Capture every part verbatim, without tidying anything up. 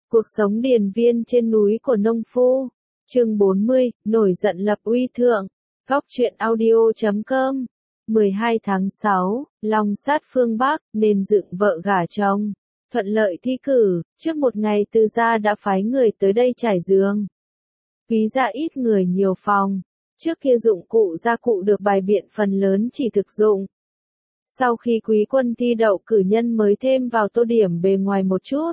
Cuộc sống điền viên trên núi của nông phu. Chương bốn mươi, nổi giận lập uy thượng. Góc truyện audio chấm com. mười hai tháng sáu, Long sát phương Bắc, nên dựng vợ gả chồng. Thuận lợi thi cử, trước một ngày Từ gia đã phái người tới đây trải giường. Quý gia ít người nhiều phòng. Trước kia dụng cụ gia cụ được bày biện phần lớn chỉ thực dụng. Sau khi quý quân thi đậu cử nhân mới thêm vào tô điểm bề ngoài một chút.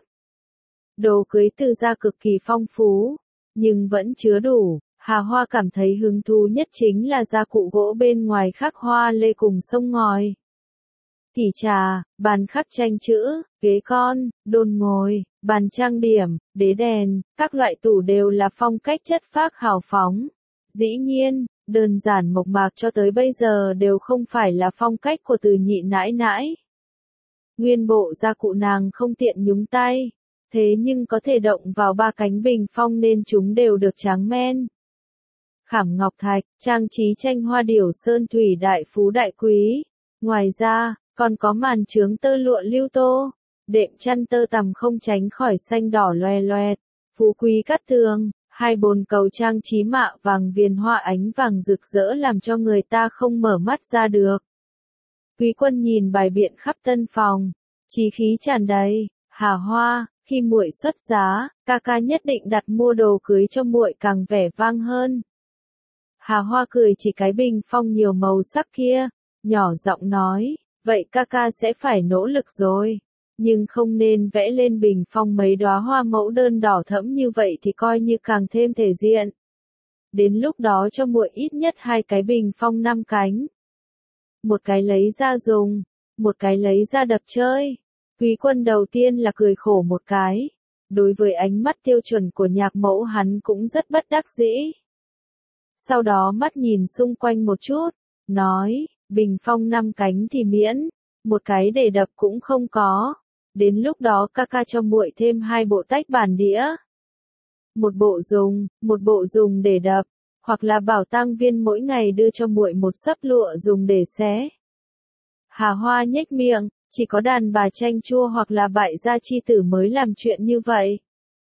Đồ cưới Từ gia cực kỳ phong phú, nhưng vẫn chứa đủ. Hà Hoa cảm thấy hứng thú nhất chính là gia cụ gỗ bên ngoài khắc hoa lê cùng sông ngòi. Kỷ trà, bàn khắc tranh chữ, ghế con, đôn ngồi, bàn trang điểm, đế đèn, các loại tủ đều là phong cách chất phác hào phóng. Dĩ nhiên, đơn giản mộc mạc cho tới bây giờ đều không phải là phong cách của Từ nhị nãi nãi. Nguyên bộ gia cụ nàng không tiện nhúng tay, thế nhưng có thể động vào ba cánh bình phong nên chúng đều được tráng men. Khảm ngọc thạch, trang trí tranh hoa điểu sơn thủy đại phú đại quý. Ngoài ra, còn có màn chướng tơ lụa lưu tô, đệm chăn tơ tằm không tránh khỏi xanh đỏ loè loẹt, phú quý cát tường, hai bồn cầu trang trí mạ vàng viền hoa ánh vàng rực rỡ làm cho người ta không mở mắt ra được. Quý quân nhìn bài biện khắp tân phòng, chí khí tràn đầy. Hà Hoa, khi muội xuất giá, ca ca nhất định đặt mua đồ cưới cho muội càng vẻ vang hơn. Hà Hoa cười chỉ cái bình phong nhiều màu sắc kia, nhỏ giọng nói, vậy ca ca sẽ phải nỗ lực rồi, nhưng không nên vẽ lên bình phong mấy đóa hoa mẫu đơn đỏ thẫm như vậy thì coi như càng thêm thể diện. Đến lúc đó cho muội ít nhất hai cái bình phong năm cánh. Một cái lấy ra dùng, một cái lấy ra đập chơi. Quý quân đầu tiên là cười khổ một cái. Đối với ánh mắt tiêu chuẩn của nhạc mẫu hắn cũng rất bất đắc dĩ. Sau đó mắt nhìn xung quanh một chút, nói, bình phong năm cánh thì miễn, một cái để đập cũng không có. Đến lúc đó ca ca cho muội thêm hai bộ tách bàn đĩa. Một bộ dùng, một bộ dùng để đập, hoặc là bảo tang viên mỗi ngày đưa cho muội một xấp lụa dùng để xé. Hà Hoa nhếch miệng, chỉ có đàn bà chanh chua hoặc là bại gia chi tử mới làm chuyện như vậy.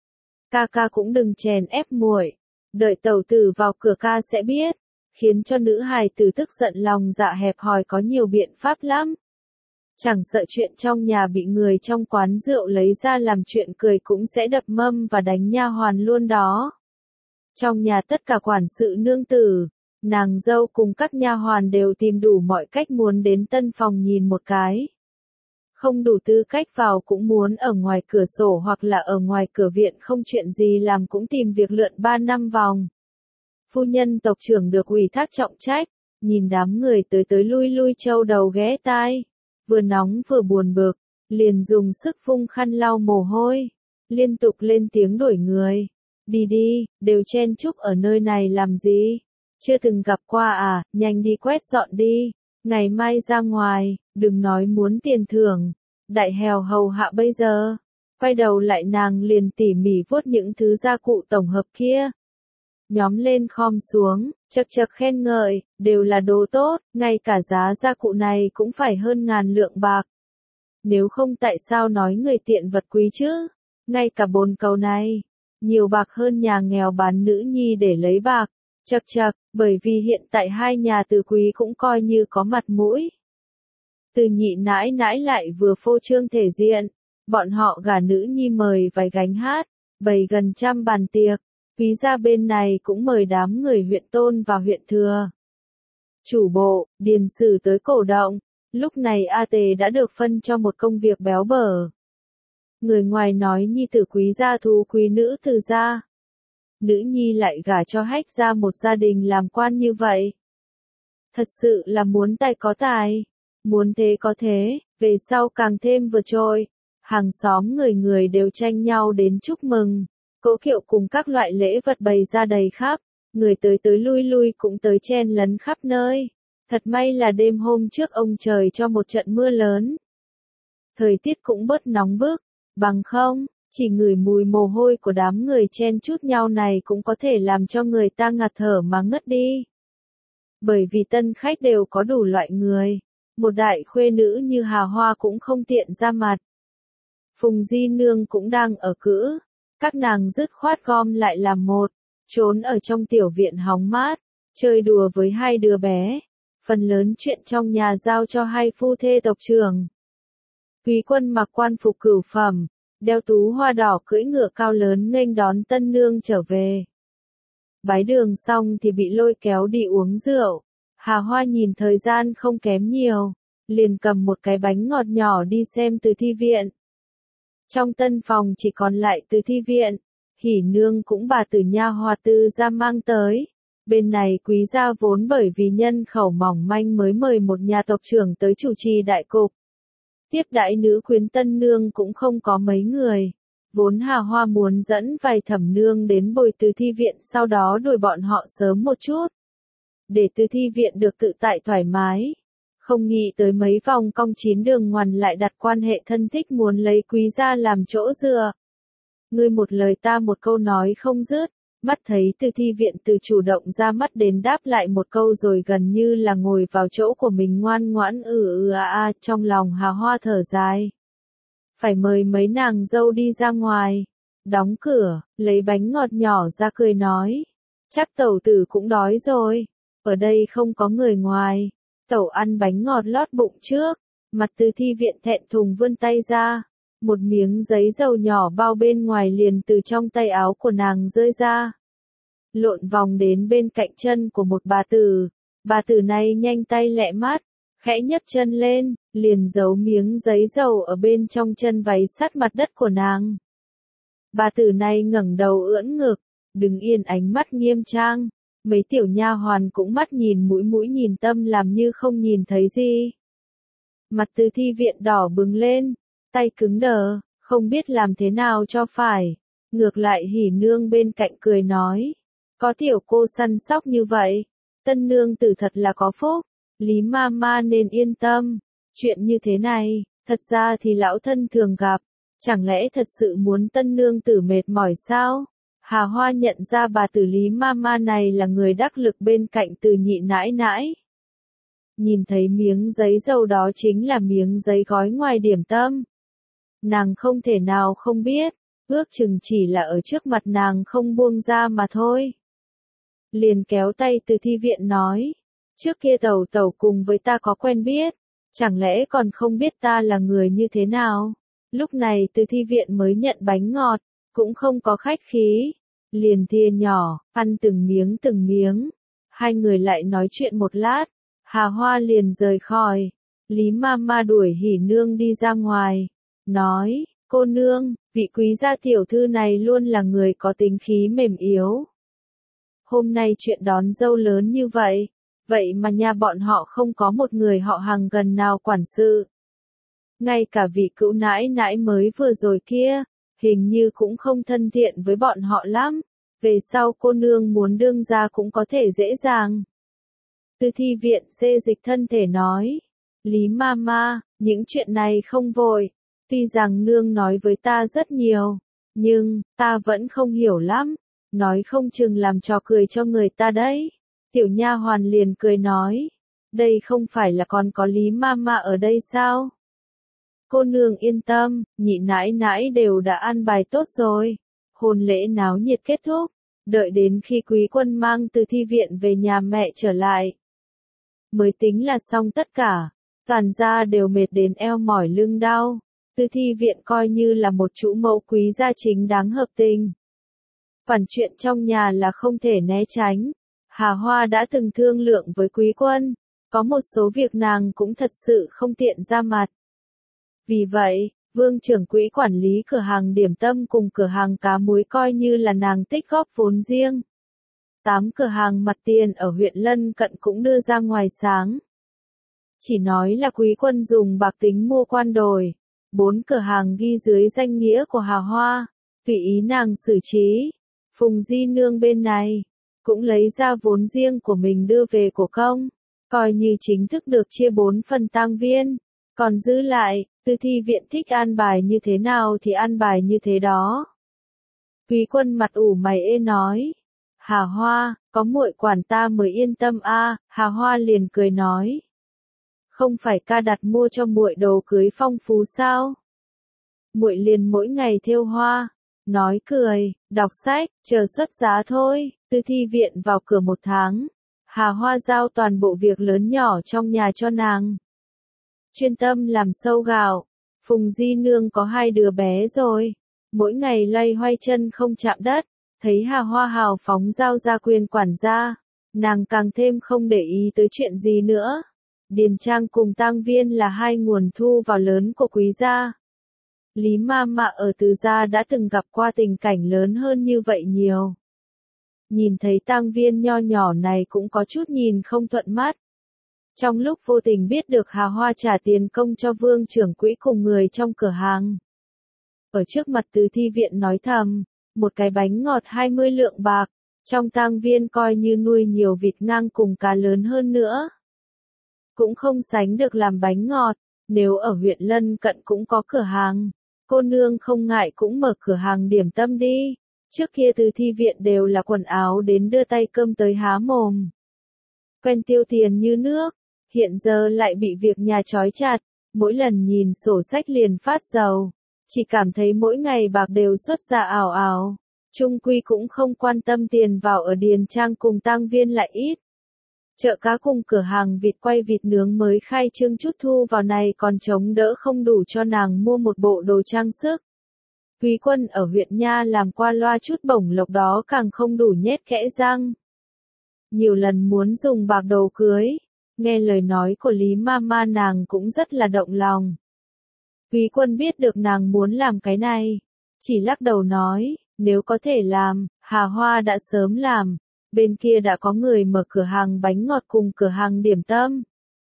Ca ca cũng đừng chèn ép muội, đợi tẩu tử vào cửa ca sẽ biết, khiến cho nữ hài tử tức giận lòng dạ hẹp hòi có nhiều biện pháp lắm. Chẳng sợ chuyện trong nhà bị người trong quán rượu lấy ra làm chuyện cười cũng sẽ đập mâm và đánh nha hoàn luôn đó. Trong nhà tất cả quản sự nương tử, nàng dâu cùng các nha hoàn đều tìm đủ mọi cách muốn đến tân phòng nhìn một cái. Không đủ tư cách vào cũng muốn ở ngoài cửa sổ hoặc là ở ngoài cửa viện không chuyện gì làm cũng tìm việc lượn ba năm vòng. Phu nhân tộc trưởng được ủy thác trọng trách, nhìn đám người tới tới lui lui châu đầu ghé tai, vừa nóng vừa buồn bực, liền dùng sức vung khăn lau mồ hôi, liên tục lên tiếng đuổi người. Đi đi, đều chen chúc ở nơi này làm gì? Chưa từng gặp qua à, nhanh đi quét dọn đi, ngày mai ra ngoài, đừng nói muốn tiền thưởng, đại hèo hầu hạ bây giờ. Quay đầu lại nàng liền tỉ mỉ vuốt những thứ gia cụ tổng hợp kia. Nhóm lên khom xuống, chật chật khen ngợi, đều là đồ tốt, ngay cả giá gia cụ này cũng phải hơn ngàn lượng bạc. Nếu không tại sao nói người tiện vật quý chứ? Ngay cả bồn cầu này, nhiều bạc hơn nhà nghèo bán nữ nhi để lấy bạc. Chật chật, bởi vì hiện tại hai nhà Từ quý cũng coi như có mặt mũi. Từ nhị nãi nãi lại vừa phô trương thể diện, bọn họ gả nữ nhi mời vài gánh hát, bày gần trăm bàn tiệc, quý gia bên này cũng mời đám người huyện Tôn và huyện Thừa. Chủ bộ, điền sử tới cổ động, lúc này A Tề đã được phân cho một công việc béo bở. Người ngoài nói nhi tử quý gia thú quý nữ Từ gia. Nữ nhi lại gả cho hách ra một gia đình làm quan như vậy. Thật sự là muốn tài có tài, muốn thế có thế, về sau càng thêm vượt trội. Hàng xóm người người đều tranh nhau đến chúc mừng, cỗ kiệu cùng các loại lễ vật bày ra đầy khắp, người tới tới lui lui cũng tới chen lấn khắp nơi. Thật may là đêm hôm trước ông trời cho một trận mưa lớn. Thời tiết cũng bớt nóng bức, bằng không, chỉ ngửi mùi mồ hôi của đám người chen chúc nhau này cũng có thể làm cho người ta ngạt thở mà ngất đi. Bởi vì tân khách đều có đủ loại người, một đại khuê nữ như Hà Hoa cũng không tiện ra mặt. Phùng Di Nương cũng đang ở cữ, Các nàng dứt khoát gom lại làm một, trốn ở trong tiểu viện hóng mát, chơi đùa với hai đứa bé. Phần lớn chuyện trong nhà giao cho hai phu thê tộc trưởng. Quý Quân mặc quan phục cửu phẩm, đeo tú hoa đỏ cưỡi ngựa cao lớn nghênh đón tân nương trở về. Bái đường xong thì bị lôi kéo đi uống rượu. Hà Hoa nhìn thời gian không kém nhiều, liền cầm một cái bánh ngọt nhỏ đi xem Từ Thi viện. Trong tân phòng chỉ còn lại Từ Thi viện, Hỉ nương cũng bà Tử nha Hòa Tư gia mang tới. Bên này quý gia vốn bởi vì nhân khẩu mỏng manh mới mời một nhà tộc trưởng tới chủ trì đại cục. Tiếp đãi nữ quyến tân nương cũng không có mấy người. Vốn Hà Hoa muốn dẫn vài thẩm nương đến bồi Từ Thi viện, sau đó đuổi bọn họ sớm một chút. Để Từ Thi viện được tự tại thoải mái. Không nghĩ tới mấy vòng cong chín đường ngoằn lại đặt quan hệ thân thích muốn lấy quý gia làm chỗ dựa. Ngươi một lời ta một câu nói không dứt. Mắt thấy Từ Thi viện từ chủ động ra mắt đến đáp lại một câu rồi gần như là ngồi vào chỗ của mình ngoan ngoãn ừ ừ à à, trong lòng Hà Hoa thở dài. Phải mời mấy nàng dâu đi ra ngoài. Đóng cửa, lấy bánh ngọt nhỏ ra cười nói. Chắc tẩu tử cũng đói rồi. Ở đây không có người ngoài. Tẩu ăn bánh ngọt lót bụng trước. Mặt Từ Thi viện thẹn thùng vươn tay ra. Một miếng giấy dầu nhỏ bao bên ngoài liền từ trong tay áo của nàng rơi ra. Lộn vòng đến bên cạnh chân của một bà tử. Bà tử này nhanh tay lẹ mắt, khẽ nhấc chân lên, liền giấu miếng giấy dầu ở bên trong chân váy sát mặt đất của nàng. Bà tử này ngẩng đầu ưỡn ngực, đứng yên ánh mắt nghiêm trang. Mấy tiểu nha hoàn cũng mắt nhìn mũi mũi nhìn tâm làm như không nhìn thấy gì. Mặt Từ Thi viện đỏ bừng lên, tay cứng đờ, không biết làm thế nào cho phải. Ngược lại Hỉ nương bên cạnh cười nói. Có tiểu cô săn sóc như vậy, tân nương tử thật là có phúc, Lý ma ma nên yên tâm. Chuyện như thế này, thật ra thì lão thân thường gặp, chẳng lẽ thật sự muốn tân nương tử mệt mỏi sao? Hà Hoa nhận ra bà tử Lý ma ma này là người đắc lực bên cạnh Từ nhị nãi nãi. Nhìn thấy miếng giấy dầu đó chính là miếng giấy gói ngoài điểm tâm. Nàng không thể nào không biết, ước chừng chỉ là ở trước mặt nàng không buông ra mà thôi. Liền kéo tay Từ Thi viện nói, trước kia tẩu tẩu cùng với ta có quen biết, chẳng lẽ còn không biết ta là người như thế nào? Lúc này Từ Thi viện mới nhận bánh ngọt, cũng không có khách khí, liền thìa nhỏ, ăn từng miếng từng miếng. Hai người lại nói chuyện một lát, Hà Hoa liền rời khỏi. Lý ma ma đuổi Hỉ nương đi ra ngoài, nói, cô nương, vị quý gia tiểu thư này luôn là người có tính khí mềm yếu. Hôm nay chuyện đón dâu lớn như vậy, vậy mà nhà bọn họ không có một người họ hàng gần nào quản sự. Ngay cả vị cữu nãi nãi mới vừa rồi kia, hình như cũng không thân thiện với bọn họ lắm, về sau cô nương muốn đương ra cũng có thể dễ dàng. Từ Thi viện xê dịch thân thể nói, Lý ma ma, những chuyện này không vội, tuy rằng nương nói với ta rất nhiều, nhưng, ta vẫn không hiểu lắm. Nói không chừng làm trò cười cho người ta đấy. Tiểu nha hoàn liền cười nói. Đây không phải là còn có Lý ma ma ở đây sao? Cô nương yên tâm, nhị nãi nãi đều đã ăn bài tốt rồi. Hôn lễ náo nhiệt kết thúc. Đợi đến khi Quý Quân mang Từ Thi viện về nhà mẹ trở lại. Mới tính là xong tất cả. Toàn gia đều mệt đến eo mỏi lưng đau. Từ Thi viện coi như là một chủ mẫu quý gia chính đáng hợp tình. Phần chuyện trong nhà là không thể né tránh. Hà Hoa đã từng thương lượng với Quý Quân, có một số việc nàng cũng thật sự không tiện ra mặt. Vì vậy, Vương trưởng quỹ quản lý cửa hàng điểm tâm cùng cửa hàng cá muối coi như là nàng tích góp vốn riêng. Tám cửa hàng mặt tiền ở huyện lân cận cũng đưa ra ngoài sáng. Chỉ nói là Quý Quân dùng bạc tính mua quan đồi. Bốn cửa hàng ghi dưới danh nghĩa của Hà Hoa, tùy ý nàng xử trí. Phùng Di Nương bên này, cũng lấy ra vốn riêng của mình đưa về cổ công, coi như chính thức được chia bốn phần tang viên, còn giữ lại, Từ Thi viện thích an bài như thế nào thì an bài như thế đó. Quý Quân mặt ủ mày ê nói, Hà Hoa, có muội quản ta mới yên tâm a. À. Hà Hoa liền cười nói, không phải ca đặt mua cho muội đồ cưới phong phú sao? Muội liền mỗi ngày thêu hoa. nói cười, đọc sách, chờ xuất giá thôi. Từ thi viện vào cửa một tháng, Hà Hoa giao toàn bộ việc lớn nhỏ trong nhà cho nàng. Chuyên tâm làm sâu gạo. Phùng Di Nương có hai đứa bé rồi, mỗi ngày loay hoay chân không chạm đất, thấy Hà Hoa hào phóng giao ra quyền quản gia, nàng càng thêm không để ý tới chuyện gì nữa. Điền trang cùng tang viên là hai nguồn thu vào lớn của quý gia. Lý ma ma ở Từ gia đã từng gặp qua tình cảnh lớn hơn như vậy nhiều. Nhìn thấy tang viên nho nhỏ này cũng có chút nhìn không thuận mắt. Trong lúc vô tình biết được Hà Hoa trả tiền công cho Vương trưởng quỹ cùng người trong cửa hàng. Ở trước mặt Từ thi viện nói thầm, một cái bánh ngọt hai mươi lượng bạc, trong tang viên coi như nuôi nhiều vịt ngang cùng cá lớn hơn nữa. Cũng không sánh được làm bánh ngọt, nếu ở huyện lân cận cũng có cửa hàng, cô nương không ngại cũng mở cửa hàng điểm tâm đi. Trước kia Từ thi viện đều là quần áo đến đưa tay cơm tới há mồm. Quen tiêu tiền như nước, hiện giờ lại bị việc nhà trói chặt, mỗi lần nhìn sổ sách liền phát dầu, chỉ cảm thấy mỗi ngày bạc đều xuất ra ảo ảo. Trung quy cũng không quan tâm tiền vào ở điền trang cùng tang viên lại ít. Chợ cá cùng cửa hàng vịt quay vịt nướng mới khai trương chút thu vào này còn chống đỡ không đủ cho nàng mua một bộ đồ trang sức. Quý Quân ở huyện Nha làm qua loa chút bổng lộc đó càng không đủ nhét kẽ răng. Nhiều lần muốn dùng bạc đầu cưới, nghe lời nói của Lý ma ma nàng cũng rất là động lòng. Quý Quân biết được nàng muốn làm cái này, chỉ lắc đầu nói, nếu có thể làm, Hà Hoa đã sớm làm, bên kia đã có người mở cửa hàng bánh ngọt cùng cửa hàng điểm tâm.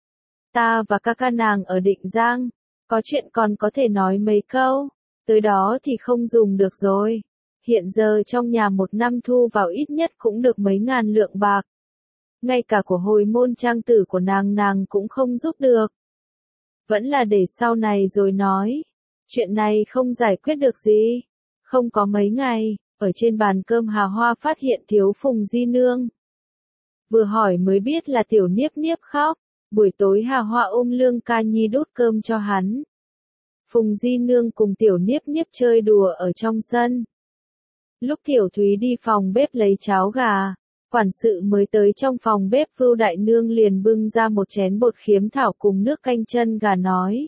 Ta và ca ca nàng ở Định Giang, có chuyện còn có thể nói mấy câu, tới đó thì không dùng được rồi. Hiện giờ trong nhà một năm thu vào ít nhất cũng được mấy ngàn lượng bạc. Ngay cả của hồi môn trang tử của nàng nàng cũng không giúp được. Vẫn là để sau này rồi nói. Chuyện này không giải quyết được gì. Không có mấy ngày, ở trên bàn cơm Hà Hoa phát hiện thiếu Phùng Di Nương. Vừa hỏi mới biết là Tiểu Niếp Niếp khóc. Buổi tối Hà Hoa ôm Lương Ca Nhi đút cơm cho hắn. Phùng Di Nương cùng Tiểu Niếp Niếp chơi đùa ở trong sân. Lúc Tiểu Thúy đi phòng bếp lấy cháo gà, quản sự mới tới trong phòng bếp Vưu Đại Nương liền bưng ra một chén bột khiếm thảo cùng nước canh chân gà nói.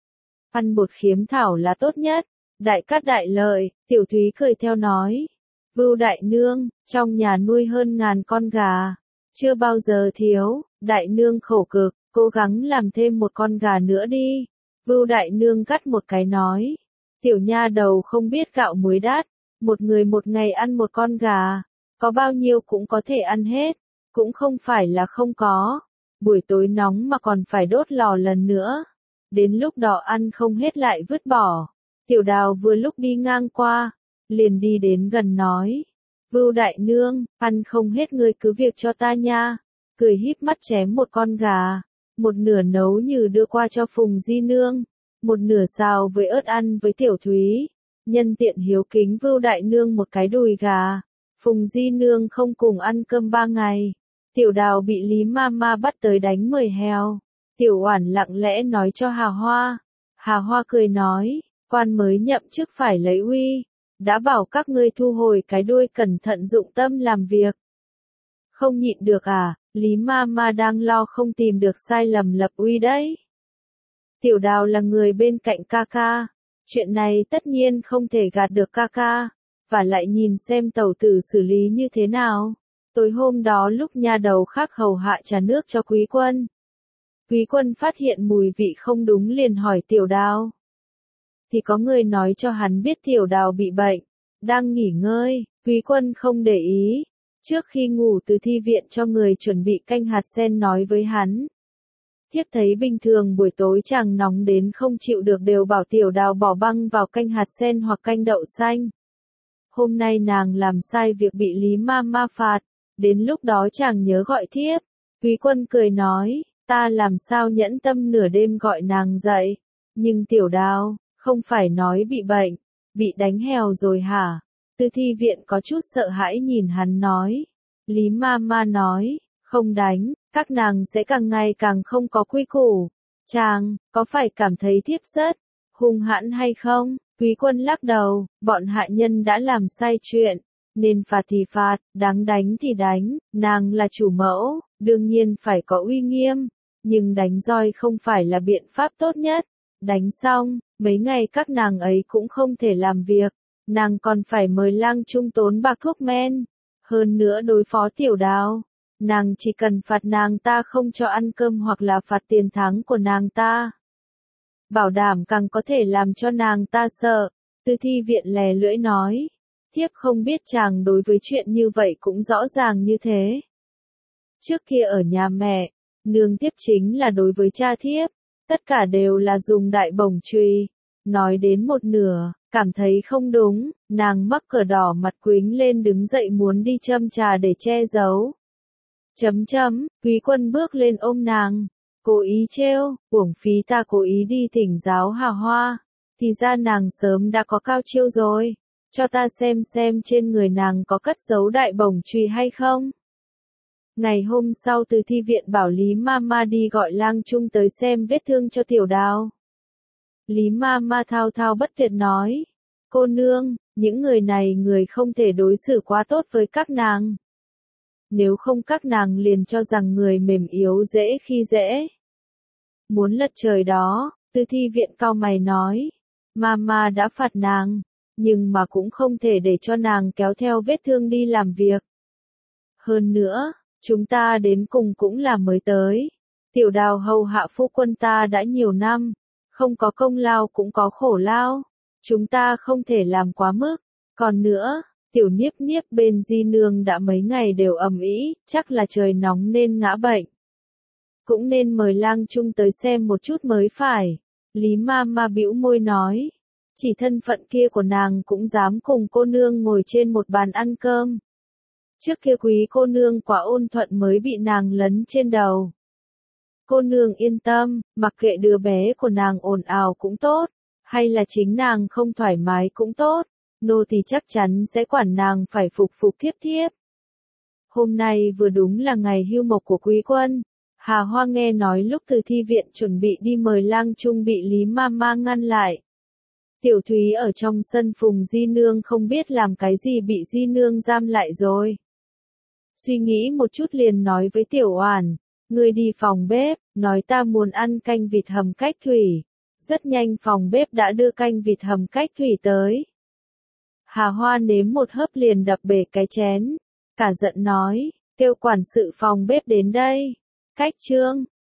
Ăn bột khiếm thảo là tốt nhất, đại cát đại lợi. Tiểu Thúy cười theo nói. Vưu Đại Nương, trong nhà nuôi hơn ngàn con gà, chưa bao giờ thiếu. Đại Nương khổ cực, cố gắng làm thêm một con gà nữa đi. Vưu Đại Nương gắt một cái nói. Tiểu nha đầu không biết gạo muối đắt, một người một ngày ăn một con gà, có bao nhiêu cũng có thể ăn hết, cũng không phải là không có. Buổi tối nóng mà còn phải đốt lò lần nữa. Đến lúc đó ăn không hết lại vứt bỏ. Tiểu Đào vừa lúc đi ngang qua, liền đi đến gần nói. Vưu Đại Nương, ăn không hết ngươi cứ việc cho ta nha. Cười híp mắt chém một con gà, một nửa nấu như đưa qua cho Phùng Di Nương, một nửa xào với ớt ăn với Tiểu Thúy. Nhân tiện hiếu kính Vưu Đại Nương một cái đùi gà. Phùng Di Nương không cùng ăn cơm ba ngày. Tiểu Đào bị Lý ma ma bắt tới đánh mời heo. Tiểu Oản lặng lẽ nói cho Hà Hoa. Hà Hoa cười nói, quan mới nhậm chức phải lấy uy. Đã bảo các ngươi thu hồi cái đuôi cẩn thận dụng tâm làm việc. Không nhịn được à, Lý ma ma đang lo không tìm được sai lầm lập uy đấy. Tiểu Đào là người bên cạnh ca ca. Chuyện này tất nhiên không thể gạt được ca ca. Và lại nhìn xem tẩu tử xử lý như thế nào. Tối hôm đó lúc nha đầu khác hầu hạ trà nước cho Quý Quân. Quý Quân phát hiện mùi vị không đúng liền hỏi Tiểu Đào. Thì có người nói cho hắn biết Tiểu Đào bị bệnh, đang nghỉ ngơi. Quý Quân không để ý. Trước khi ngủ Từ thi viện cho người chuẩn bị canh hạt sen nói với hắn. Thiếp thấy bình thường buổi tối chàng nóng đến không chịu được đều bảo Tiểu Đào bỏ băng vào canh hạt sen hoặc canh đậu xanh. Hôm nay nàng làm sai việc bị Lý ma ma phạt, đến lúc đó chàng nhớ gọi thiếp. Quý Quân cười nói, ta làm sao nhẫn tâm nửa đêm gọi nàng dậy. Nhưng Tiểu Đào, không phải nói bị bệnh, bị đánh hèo rồi hả? Từ thi viện có chút sợ hãi nhìn hắn nói. Lý ma ma nói, không đánh, các nàng sẽ càng ngày càng không có quy củ. Chàng, có phải cảm thấy thiếp rất hung hãn hay không? Quý quân lắc đầu, bọn hạ nhân đã làm sai chuyện, nên phạt thì phạt, đáng đánh thì đánh, nàng là chủ mẫu, đương nhiên phải có uy nghiêm, nhưng đánh roi không phải là biện pháp tốt nhất. Đánh xong, mấy ngày các nàng ấy cũng không thể làm việc, nàng còn phải mời lang trung tốn bạc thuốc men, hơn nữa đối phó tiểu đào. Nàng chỉ cần phạt nàng ta không cho ăn cơm hoặc là phạt tiền tháng của nàng ta. Bảo đảm càng có thể làm cho nàng ta sợ. Tư Thi Viện lè lưỡi nói. Thiếp không biết chàng đối với chuyện như vậy cũng rõ ràng như thế. Trước kia ở nhà mẹ, nương thiếp chính là đối với cha thiếp, tất cả đều là dùng đại bổng chùy. Nói đến một nửa, cảm thấy không đúng, nàng mắc cờ đỏ mặt quính lên đứng dậy muốn đi châm trà để che giấu. Chấm chấm, Quý quân bước lên ôm nàng, cố ý trêu, uổng phí ta cố ý đi thỉnh giáo Hà Hoa, thì ra nàng sớm đã có cao chiêu rồi, cho ta xem xem trên người nàng có cất giấu đại bổng chùy hay không. Ngày hôm sau Từ Thi Viện bảo Lý Mama đi gọi lang trung tới xem vết thương cho tiểu đào. Lý Mama thao thao bất tuyệt nói, cô nương, những người này người không thể đối xử quá tốt với các nàng. Nếu không các nàng liền cho rằng người mềm yếu dễ khi dễ. Muốn lật trời đó, Tư Thi Viện cau mày nói, Mama đã phạt nàng, nhưng mà cũng không thể để cho nàng kéo theo vết thương đi làm việc. Hơn nữa, chúng ta đến cùng cũng là mới tới. Tiểu đào hầu hạ phu quân ta đã nhiều năm, không có công lao cũng có khổ lao. Chúng ta không thể làm quá mức. Còn nữa, tiểu Niếp Niếp bên di nương đã mấy ngày đều ầm ĩ, chắc là trời nóng nên ngã bệnh. Cũng nên mời lang trung tới xem một chút mới phải. Lý Mama bĩu môi nói, chỉ thân phận kia của nàng cũng dám cùng cô nương ngồi trên một bàn ăn cơm. Trước kia quý cô nương quá ôn thuận mới bị nàng lấn trên đầu. Cô nương yên tâm, mặc kệ đứa bé của nàng ồn ào cũng tốt, hay là chính nàng không thoải mái cũng tốt, nô tỳ chắc chắn sẽ quản nàng phải phục phục thiếp thiếp. Hôm nay vừa đúng là ngày hưu mộc của quý quân. Hà Hoa nghe nói lúc Từ Thi Viện chuẩn bị đi mời lang trung bị Lý Mama ngăn lại. Tiểu Thúy ở trong sân phùng di nương không biết làm cái gì bị di nương giam lại rồi. Suy nghĩ một chút liền nói với Tiểu Oản, ngươi đi phòng bếp, nói ta muốn ăn canh vịt hầm cách thủy. Rất nhanh phòng bếp đã đưa canh vịt hầm cách thủy tới. Hà Hoa nếm một hớp liền đập bể cái chén, cả giận nói, kêu quản sự phòng bếp đến đây. Cách trương,